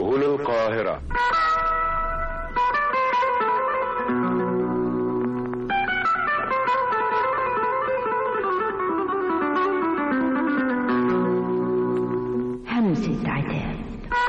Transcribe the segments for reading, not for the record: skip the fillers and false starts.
سنقول القاهرة. همسة عتاب.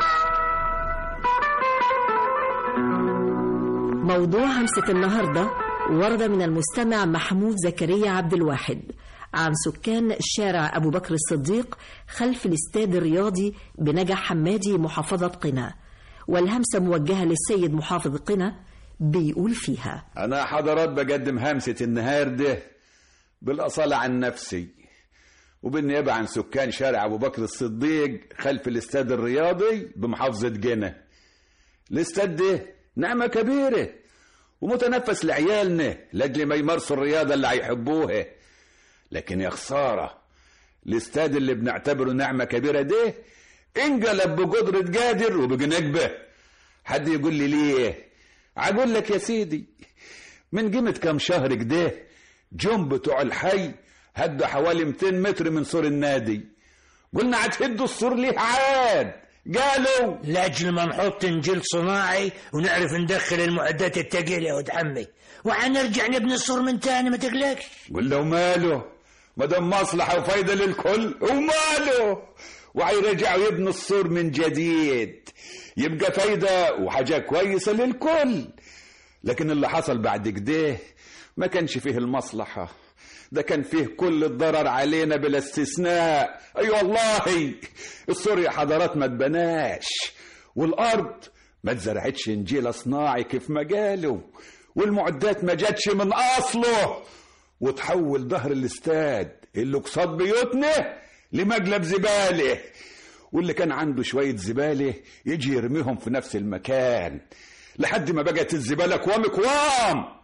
موضوع همسة النهاردة ورد من المستمع محمود زكريا عبد الواحد عن سكان شارع أبو بكر الصديق خلف الاستاد الرياضي بنجع حمادي محافظة قنا، والهمسة موجهة للسيد محافظ قنا. بيقول فيها: أنا حضرات بقدم همسة النهار ده بالأصالة عن نفسي وبالنيابة عن سكان شارع أبو بكر الصديق خلف الاستاد الرياضي بمحافظة قنا. الاستاد ده نعمة كبيرة ومتنفس لعيالنا لأجل ما يمارسوا الرياضة اللي هيحبوها، لكن يا خسارة الاستاد اللي بنعتبره نعمة كبيرة ده انقلب بقدرة قادر وبجنكبة. حد يقول لي ليه؟ أقول لك يا سيدي، من قيمة كام شهر كده جم بتوع الحي هدوا حوالي 200 متر من سور النادي. قلنا هتهدوا السور ليه عاد؟ قالوا لاجل ما نحط نجيل صناعي ونعرف ندخل المعدات الثقيله يا ود عمي، وحنرجع نبني السور من تاني ما تقلقش. قلنا وماله، ما دام مصلحه وفايده للكل وماله، وهيرجعوا يبنوا السور من جديد يبقى فايده وحاجه كويسه للكل. لكن اللي حصل بعد كده ما كانش فيه المصلحه، ده كان فيه كل الضرر علينا بلا استثناء. اي والله السور يا حضرات ما اتبناش، والارض ما اتزرعتش نجيل صناعي كيف ما قالوا، والمعدات ما جاتش من اصله، وتحول ظهر الاستاد اللي قصاد بيوتنا لمقلب زباله، واللي كان عنده شويه زباله يجي يرميهم في نفس المكان لحد ما بقت الزباله كوام كوام.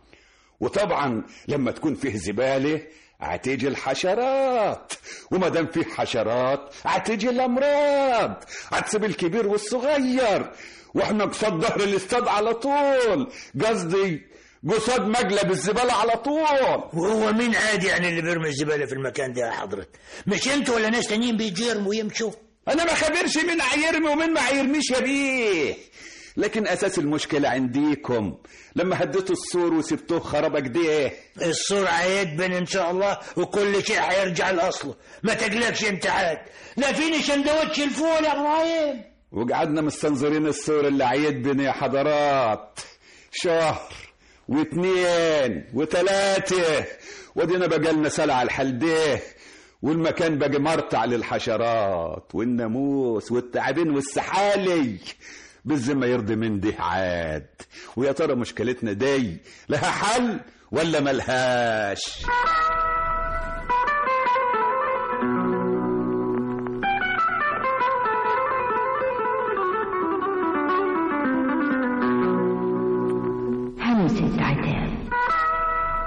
وطبعا لما تكون فيه زباله هتيجي الحشرات، وما دام فيه حشرات هتيجي الامراض، هتسيب الكبير والصغير، واحنا قصاد ظهر الاستاد على طول، قصدي قصاد مقلب الزباله على طول. وهو مين عادي يعني اللي بيرمي الزباله في المكان ده يا حضرت؟ مش انتوا ولا ناس تانيين بيجرموا ويمشوا؟ انا ما خبرش مين هيرمي ومين ما هيرميش يا بيه، لكن اساس المشكله عنديكم لما هديتوا السور وسبتوه خرابه كده. السور هيتبن ان شاء الله وكل شيء هيرجع لاصله، ما تقلقش انت عاد. لا فيني سندوتش الفول يا ابراهيم. وقعدنا مستنظرين السور اللي هيتبن يا حضرات شهر واثنين وثلاثه، ودينا بقالنا سلع على الحل ده، والمكان بقى مرتع للحشرات والناموس والتعابين والسحالي. بالذمة يرضي من ده عاد؟ ويا ترى مشكلتنا دي لها حل ولا ملهاش؟ همسة عتاب.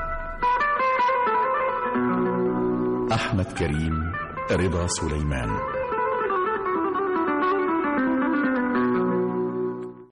أحمد كريم، رضا سليمان.